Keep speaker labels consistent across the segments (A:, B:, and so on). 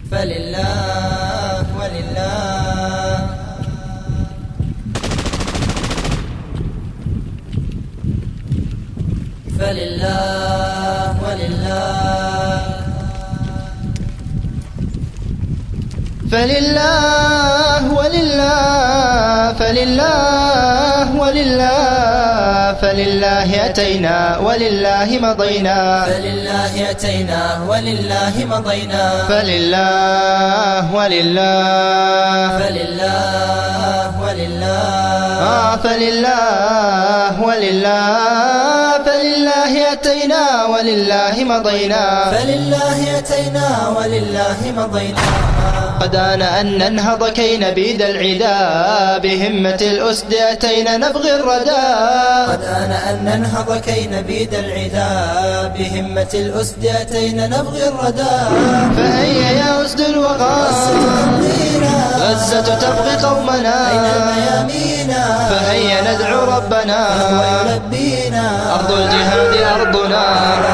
A: فلله ولله فلله ولله
B: فلله ولله فلله ولله فلله أتينا ولله مضينا
A: فلله أتينا ولله مضينا
B: فلله ولله
A: فلله ولله
B: فلله ولله فلله أتينا ولله مضينا
A: فلله أتينا ولله مضينا
B: قد آن أن ننهض كي نبيد العدا بهمة الأسد أتينا نبغي الردى
A: قد آن أن ننهض كي نبيد العدا بهمة الأسد أتينا نبغي الردى
B: فهيا يا أسد الوغى غزة تبغي قومنا
A: أين الميامينا
B: فهيا ندعو ربنا
A: فهو يلبينا
B: أرض الجهاد أرضنا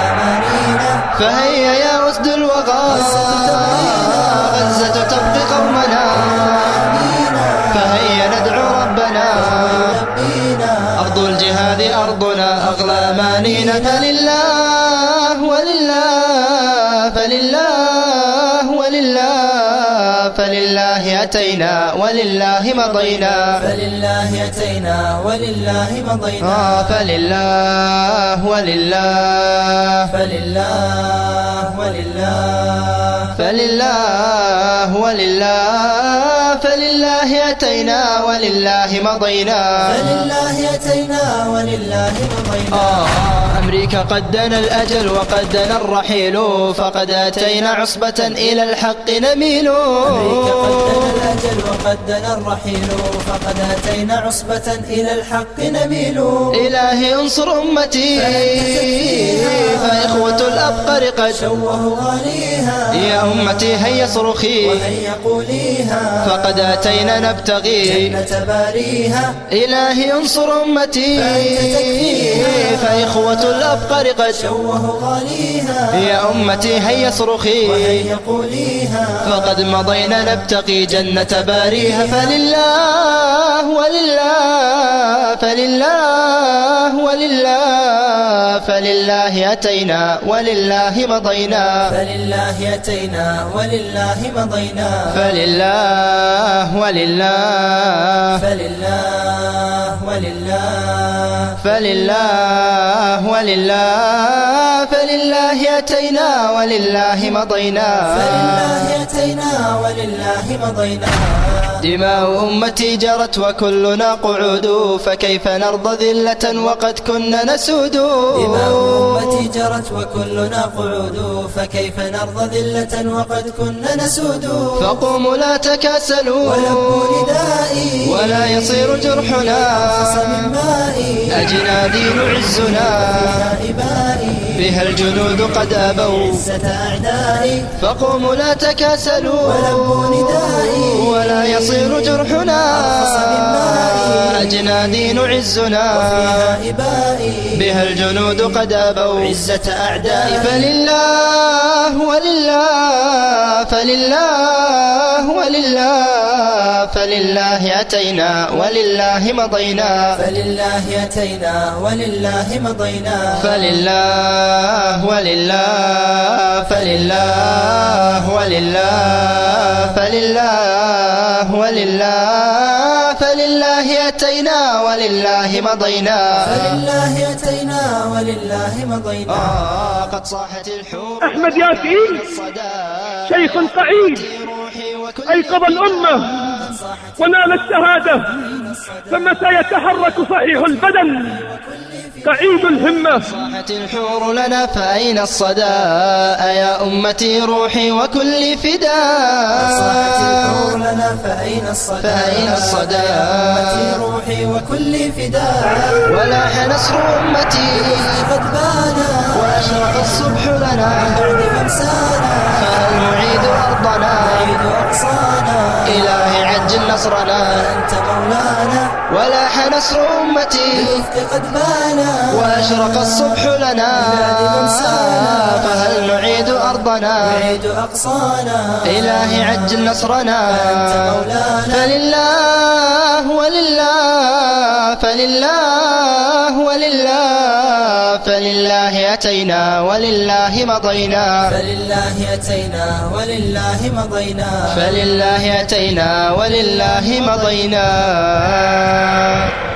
B: فهيا يا أسد الوغى غزة تبغي قومنا فهيا ندعو ربنا أرض الجهاد أرضنا أغلى أمانينا فلله ولله فلله ولله فلله أتينا ولله مضينا
A: فلله أتينا ولله مضينا
B: فلله ولله
A: فلله ولله
B: فلله ولله فلله أتينا ولله مضينا
A: فلله أتينا ولله مضينا
B: أمريكا قد دنا الأجل وقد دنا الرحيل فقد أتينا عصبة إلى الحق نميل
A: أمريكا قد دنا الأجل وقد دنا الرحيل فقد أتينا عصبة إلى الحق نميل
B: إلهي انصر أمتي فإخوة الأبقر قد
A: شوه غاليها
B: يا أمتي هيا صرخي
A: وهيا قوليها
B: فقد أتينا نبتغي
A: جنة باريها
B: إلهي انصر أمتي فإخوة الأبقر قد
A: شوه غاليها
B: يا أمتي هيا صرخي
A: وهيا قوليها
B: فقد مضينا نبتغي جنة باريها فلله ولله فلله ولله فلله أتينا ولله مضينا
A: فلله أتينا ولله مضينا
B: فلله ولله
A: فلله ولله
B: فلله ولله فلله أتينا ولله مضينا
A: فلله أتينا ولله مضينا
B: دماء أمتي جرت وكلنا قعود فكيف نرضى ذلة وقد كنا نسود
A: دماء أمتي جرت وكلنا قعود فكيف نرضى ذلة وقد كنا نسود
B: فقوموا لا تكاسلوا
A: ولبوا ندائي
B: ولا يصير جرحنا
A: أنفس من مائي
B: أجنادي نعزنا
A: إبائي
B: بها الجنود قد أبوا
A: عزة أعدائي
B: فقوموا لا تكاسلوا
A: ولبوا ندائي
B: ولا يصير جرحنا أجنادي نعزنا
A: إبائي
B: بها الجنود قد أبوا
A: عزة أعدائي
B: فلله ولله فلله ولله فلله أتينا ولله مضينا
A: فلله أتينا ولله مضينا
B: فلله ولله فلله ولله فلله ولله فلله أتينا ولله مضينا
A: فلله أتينا ولله مضينا
B: قد صاحت الحور
C: أحمد ياسين شيخ سعيد أيقظ الأمة ونال الشهادة فمتى يتحرك صحيح البدن تعيد الهمة.
B: صاحت الحور لنا فأين الصدى يا أمتي روحي وكل فداء.
A: صاحت الحور لنا فأين الصدى يا أمتي روحي وكل فداء.
B: ولاح نصر أمتي
A: قد بانا
B: وأشرق الصبح لنا
A: بعد ممسانا
B: فهل نعيد أرضنا
A: نعيد أقصانا
B: إلهي عجل نصرنا
A: أنت مولانا.
B: ولاح نصر أمتي
A: قد بانا
B: وأشرق الصبح لنا
A: بعد ممسانا
B: فهل نعيد أرضنا أرضنا
A: يعيد أقصانا
B: إلهي عجل نصرنا
A: أنت مولانا
B: فلله ولله فلله ولله فلله أتينا ولله مضينا
A: فلله أتينا ولله مضينا
B: فلله أتينا ولله مضينا